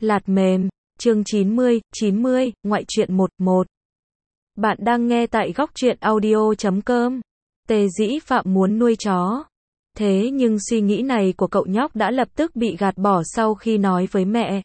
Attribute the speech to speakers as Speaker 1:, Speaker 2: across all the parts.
Speaker 1: Lạt mềm, chương 90, ngoại truyện 11. Bạn đang nghe tại góc truyện audio.com. Tề Dĩ Phạm muốn nuôi chó. Thế nhưng suy nghĩ này của cậu nhóc đã lập tức bị gạt bỏ sau khi nói với mẹ.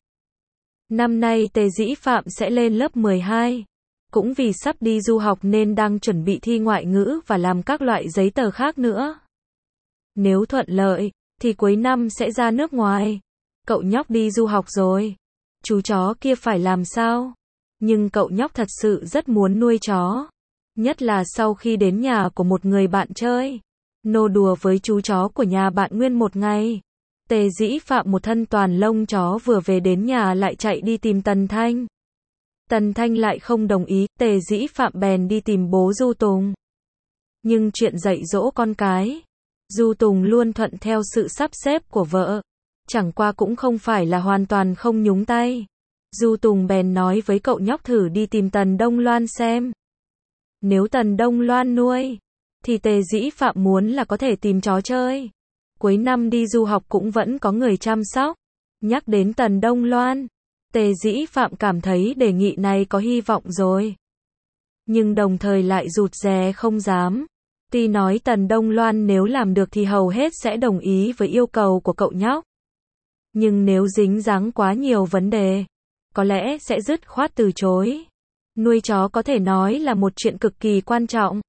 Speaker 1: Năm nay Tề Dĩ Phạm sẽ lên lớp 12. Cũng vì sắp đi du học nên đang chuẩn bị thi ngoại ngữ và làm các loại giấy tờ khác nữa. Nếu thuận lợi, thì cuối năm sẽ ra nước ngoài. Cậu nhóc đi du học rồi. Chú chó kia phải làm sao? Nhưng cậu nhóc thật sự rất muốn nuôi chó. Nhất là sau khi đến nhà của một người bạn chơi. Nô đùa với chú chó của nhà bạn nguyên một ngày. Tề Dĩ Phạm một thân toàn lông chó vừa về đến nhà lại chạy đi tìm Tần Thanh. Tần Thanh lại không đồng ý, Tề Dĩ Phạm bèn đi tìm bố Du Tùng. Nhưng chuyện dạy dỗ con cái, Du Tùng luôn thuận theo sự sắp xếp của vợ. Chẳng qua cũng không phải là hoàn toàn không nhúng tay. Du Tùng bèn nói với cậu nhóc thử đi tìm Tần Đông Loan xem. Nếu Tần Đông Loan nuôi, thì Tề Dĩ Phạm muốn là có thể tìm chó chơi. Cuối năm đi du học cũng vẫn có người chăm sóc. Nhắc đến Tần Đông Loan, Tề Dĩ Phạm cảm thấy đề nghị này có hy vọng rồi. Nhưng đồng thời lại rụt rè không dám. Tuy nói Tần Đông Loan nếu làm được thì hầu hết sẽ đồng ý với yêu cầu của cậu nhóc. Nhưng nếu dính dáng quá nhiều vấn đề, có lẽ sẽ dứt khoát từ chối. Nuôi chó có thể nói là một chuyện cực kỳ quan trọng.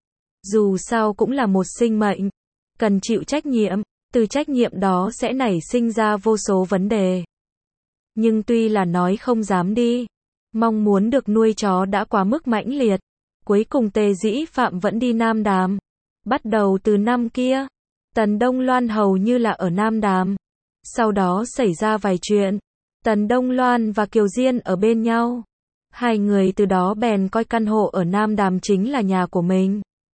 Speaker 1: Dù sao cũng là một sinh mệnh, cần chịu trách nhiệm, từ trách nhiệm đó sẽ nảy sinh ra vô số vấn đề. Nhưng tuy là nói không dám đi, mong muốn được nuôi chó đã quá mức mãnh liệt. Cuối cùng Tề Dĩ Phạm vẫn đi Nam Đàm. Bắt đầu từ năm kia, Tần Đông Loan hầu như là ở Nam Đàm. Sau đó xảy ra vài chuyện. Tần Đông Loan và Kiều Diên ở bên nhau. Hai người từ đó bèn coi căn hộ ở Nam Đàm chính là nhà của mình.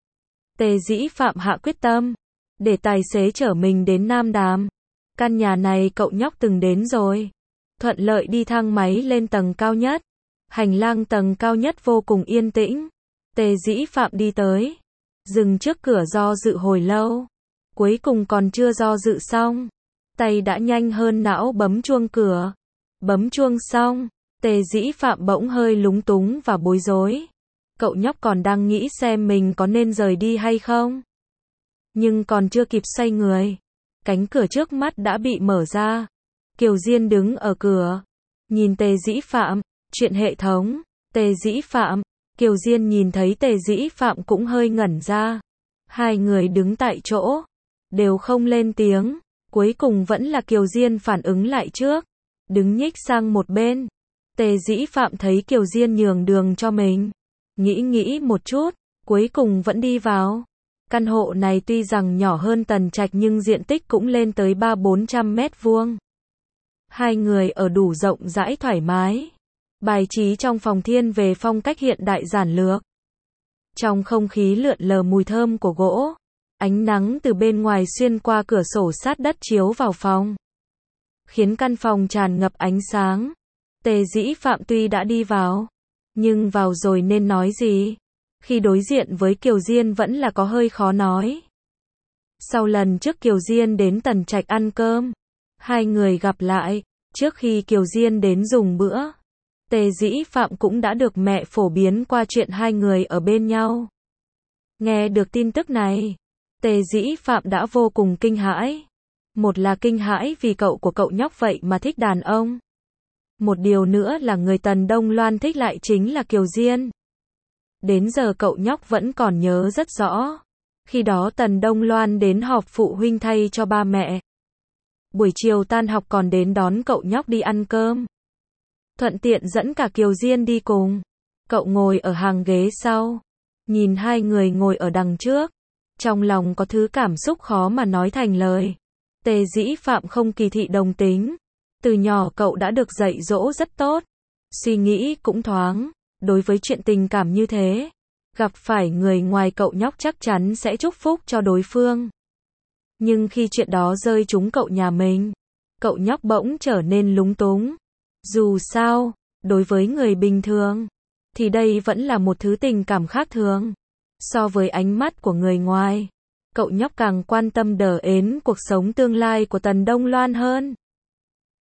Speaker 1: Tề Dĩ Phạm hạ quyết tâm, để tài xế chở mình đến Nam Đàm. Căn nhà này cậu nhóc từng đến rồi. Thuận lợi đi thang máy lên tầng cao nhất. Hành lang tầng cao nhất vô cùng yên tĩnh. Tề Dĩ Phạm đi tới, dừng trước cửa do dự hồi lâu. Cuối cùng còn chưa do dự xong, tay đã nhanh hơn não bấm chuông cửa. Bấm chuông xong, Tề Dĩ Phạm bỗng hơi lúng túng và bối rối. Cậu nhóc còn đang nghĩ xem mình có nên rời đi hay không. Nhưng còn chưa kịp xoay người, cánh cửa trước mắt đã bị mở ra. Kiều Diên đứng ở cửa, nhìn Tề Dĩ Phạm, chuyện hệ thống. Tề Dĩ Phạm, Kiều Diên nhìn thấy Tề Dĩ Phạm cũng hơi ngẩn ra. Hai người đứng tại chỗ, đều không lên tiếng. Cuối cùng vẫn là Kiều Diên phản ứng lại trước, đứng nhích sang một bên. Tề Dĩ Phạm thấy Kiều Diên nhường đường cho mình, nghĩ một chút, cuối cùng vẫn đi vào. Căn hộ này tuy rằng nhỏ hơn Tần Trạch nhưng diện tích cũng lên tới 300-400 mét vuông. Hai người ở đủ rộng rãi thoải mái. Bài trí trong phòng thiên về phong cách hiện đại giản lược. Trong không khí lượn lờ mùi thơm của gỗ. Ánh nắng từ bên ngoài xuyên qua cửa sổ sát đất chiếu vào phòng, khiến căn phòng tràn ngập ánh sáng. Tề Dĩ Phạm tuy đã đi vào, nhưng vào rồi nên nói gì? Khi đối diện với Kiều Diên vẫn là có hơi khó nói. Sau lần trước Kiều Diên đến Tần Trạch ăn cơm, hai người gặp lại, trước khi Kiều Diên đến dùng bữa, Tề Dĩ Phạm cũng đã được mẹ phổ biến qua chuyện hai người ở bên nhau. Nghe được tin tức này, Tề Dĩ Phạm đã vô cùng kinh hãi. Một là kinh hãi vì cậu của cậu nhóc vậy mà thích đàn ông. Một điều nữa là người Tần Đông Loan thích lại chính là Kiều Diên. Đến giờ cậu nhóc vẫn còn nhớ rất rõ. Khi đó Tần Đông Loan đến họp phụ huynh thay cho ba mẹ. Buổi chiều tan học còn đến đón cậu nhóc đi ăn cơm. Thuận tiện dẫn cả Kiều Diên đi cùng. Cậu ngồi ở hàng ghế sau, nhìn hai người ngồi ở đằng trước. Trong lòng có thứ cảm xúc khó mà nói thành lời. Tề Dĩ Phạm không kỳ thị đồng tính. Từ nhỏ cậu đã được dạy dỗ rất tốt. Suy nghĩ cũng thoáng. Đối với chuyện tình cảm như thế, gặp phải người ngoài cậu nhóc chắc chắn sẽ chúc phúc cho đối phương. Nhưng khi chuyện đó rơi trúng cậu nhà mình, cậu nhóc bỗng trở nên lúng túng. Dù sao, đối với người bình thường, thì đây vẫn là một thứ tình cảm khác thường. So với ánh mắt của người ngoài, cậu nhóc càng quan tâm đờ ến cuộc sống tương lai của Tần Đông Loan hơn.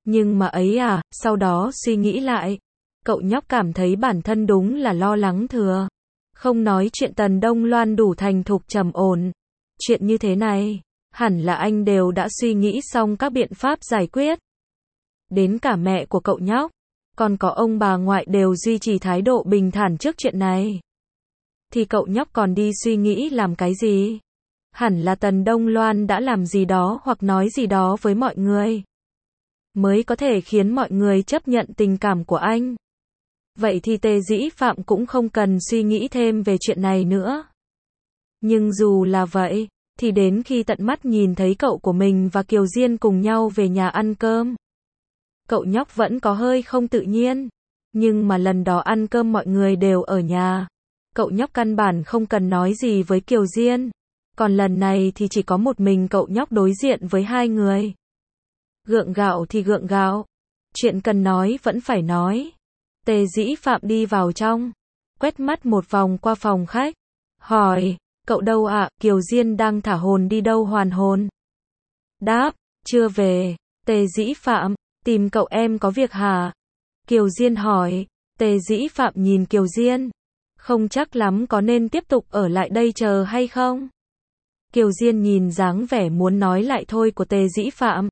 Speaker 1: Nhưng mà ấy à, sau đó suy nghĩ lại, cậu nhóc cảm thấy bản thân đúng là lo lắng thừa. Không nói chuyện Tần Đông Loan đủ thành thục trầm ổn. Chuyện như thế này, hẳn là anh đều đã suy nghĩ xong các biện pháp giải quyết. Đến cả mẹ của cậu nhóc, còn có ông bà ngoại đều duy trì thái độ bình thản trước chuyện này. Thì cậu nhóc còn đi suy nghĩ làm cái gì? Hẳn là Tần Đông Loan đã làm gì đó hoặc nói gì đó với mọi người, mới có thể khiến mọi người chấp nhận tình cảm của anh. Vậy thì Tề Dĩ Phạm cũng không cần suy nghĩ thêm về chuyện này nữa. Nhưng dù là vậy, thì đến khi tận mắt nhìn thấy cậu của mình và Kiều Diên cùng nhau về nhà ăn cơm, cậu nhóc vẫn có hơi không tự nhiên. Nhưng mà lần đó ăn cơm mọi người đều ở nhà, cậu nhóc căn bản không cần nói gì với Kiều Diên. Còn lần này thì chỉ có một mình cậu nhóc đối diện với hai người. Gượng gạo thì gượng gạo, chuyện cần nói vẫn phải nói. Tề Dĩ Phạm đi vào trong, quét mắt một vòng qua phòng khách, hỏi, cậu đâu ạ? Kiều Diên đang thả hồn đi đâu hoàn hồn? Đáp, chưa về. Tề Dĩ Phạm, tìm cậu em có việc hả? Kiều Diên hỏi. Tề Dĩ Phạm nhìn Kiều Diên, không chắc lắm có nên tiếp tục ở lại đây chờ hay không? Kiều Diên nhìn dáng vẻ muốn nói lại thôi của Tề Dĩ Phạm,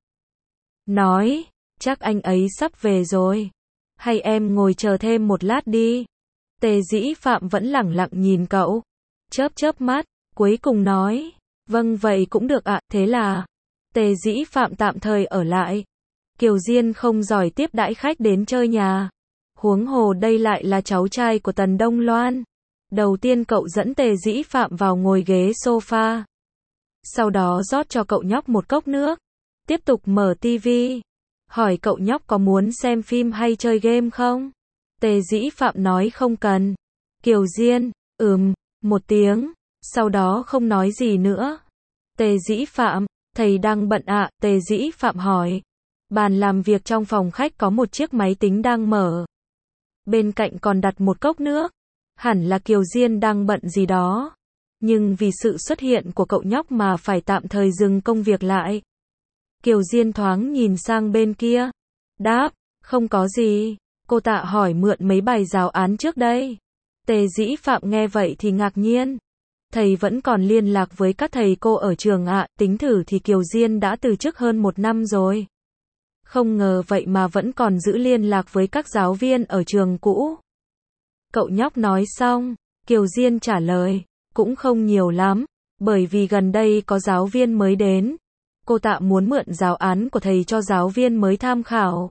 Speaker 1: nói, chắc anh ấy sắp về rồi. Hay em ngồi chờ thêm một lát đi. Tề Dĩ Phạm vẫn lẳng lặng nhìn cậu, chớp chớp mắt, cuối cùng nói, vâng vậy cũng được ạ. Thế là Tề Dĩ Phạm tạm thời ở lại. Kiều Diên không giỏi tiếp đãi khách đến chơi nhà, huống hồ đây lại là cháu trai của Tần Đông Loan. Đầu tiên cậu dẫn Tề Dĩ Phạm vào ngồi ghế sofa, sau đó rót cho cậu nhóc một cốc nước, tiếp tục mở tivi, hỏi cậu nhóc có muốn xem phim hay chơi game không. Tề Dĩ Phạm nói không cần. Kiều Diên, một tiếng, sau đó không nói gì nữa. Tề Dĩ Phạm, thầy đang bận ạ? Tề Dĩ Phạm hỏi. Bàn làm việc trong phòng khách có một chiếc máy tính đang mở, bên cạnh còn đặt một cốc nước. Hẳn là Kiều Diên đang bận gì đó, nhưng vì sự xuất hiện của cậu nhóc mà phải tạm thời dừng công việc lại. Kiều Diên thoáng nhìn sang bên kia, đáp, không có gì. Cô Tạ hỏi mượn mấy bài giáo án trước đây. Tề Dĩ Phạm nghe vậy thì ngạc nhiên. Thầy vẫn còn liên lạc với các thầy cô ở trường ạ? Tính thử thì Kiều Diên đã từ chức hơn 1 năm rồi. Không ngờ vậy mà vẫn còn giữ liên lạc với các giáo viên ở trường cũ. Cậu nhóc nói xong, Kiều Diên trả lời, cũng không nhiều lắm, bởi vì gần đây có giáo viên mới đến. Cô Tạ muốn mượn giáo án của thầy cho giáo viên mới tham khảo.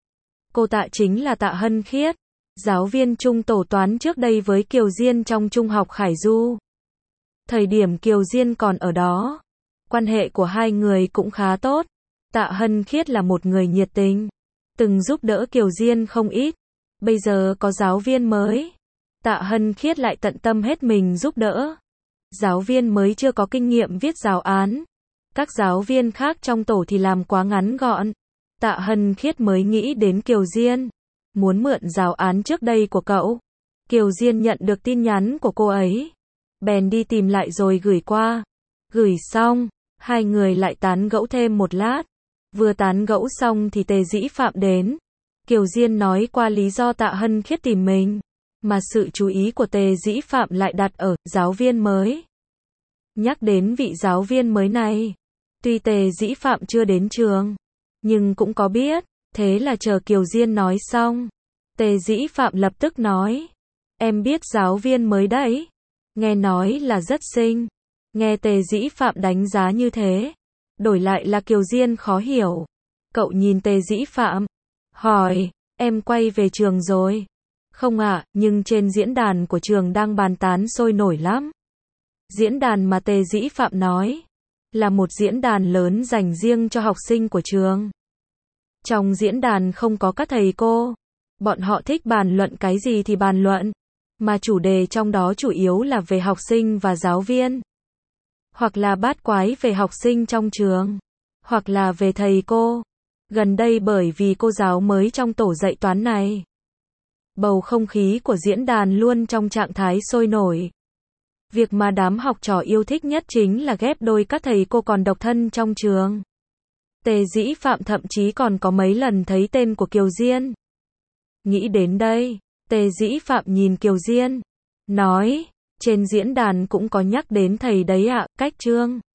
Speaker 1: Cô Tạ chính là Tạ Hân Khiết, giáo viên trung tổ toán trước đây với Kiều Diên trong trung học Khải Du. Thời điểm Kiều Diên còn ở đó, quan hệ của hai người cũng khá tốt. Tạ Hân Khiết là một người nhiệt tình, từng giúp đỡ Kiều Diên không ít. Bây giờ có giáo viên mới, Tạ Hân Khiết lại tận tâm hết mình giúp đỡ. Giáo viên mới chưa có kinh nghiệm viết giáo án, các giáo viên khác trong tổ thì làm quá ngắn gọn. Tạ Hân Khiết mới nghĩ đến Kiều Diên, muốn mượn giáo án trước đây của cậu. Kiều Diên nhận được tin nhắn của cô ấy, bèn đi tìm lại rồi gửi qua. Gửi xong, hai người lại tán gẫu thêm một lát. Vừa tán gẫu xong thì Tề Dĩ Phạm đến. Kiều Diên nói qua lý do Tạ Hân Khiết tìm mình, mà sự chú ý của Tề Dĩ Phạm lại đặt ở giáo viên mới. Nhắc đến vị giáo viên mới này, tuy Tề Dĩ Phạm chưa đến trường, nhưng cũng có biết. Thế là chờ Kiều Diên nói xong, Tề Dĩ Phạm lập tức nói, em biết giáo viên mới đấy, nghe nói là rất xinh. Nghe Tề Dĩ Phạm đánh giá như thế, đổi lại là Kiều Diên khó hiểu. Cậu nhìn Tề Dĩ Phạm, hỏi, em quay về trường rồi? Không ạ, nhưng trên diễn đàn của trường đang bàn tán sôi nổi lắm. Diễn đàn mà Tề Dĩ Phạm nói, là một diễn đàn lớn dành riêng cho học sinh của trường. Trong diễn đàn không có các thầy cô, bọn họ thích bàn luận cái gì thì bàn luận, mà chủ đề trong đó chủ yếu là về học sinh và giáo viên, hoặc là bát quái về học sinh trong trường, hoặc là về thầy cô. Gần đây bởi vì cô giáo mới trong tổ dạy toán này, bầu không khí của diễn đàn luôn trong trạng thái sôi nổi. Việc mà đám học trò yêu thích nhất chính là ghép đôi các thầy cô còn độc thân trong trường. Tề Dĩ Phạm thậm chí còn có mấy lần thấy tên của Kiều Diên. Nghĩ đến đây, Tề Dĩ Phạm nhìn Kiều Diên, nói, trên diễn đàn cũng có nhắc đến thầy đấy ạ, cách Trương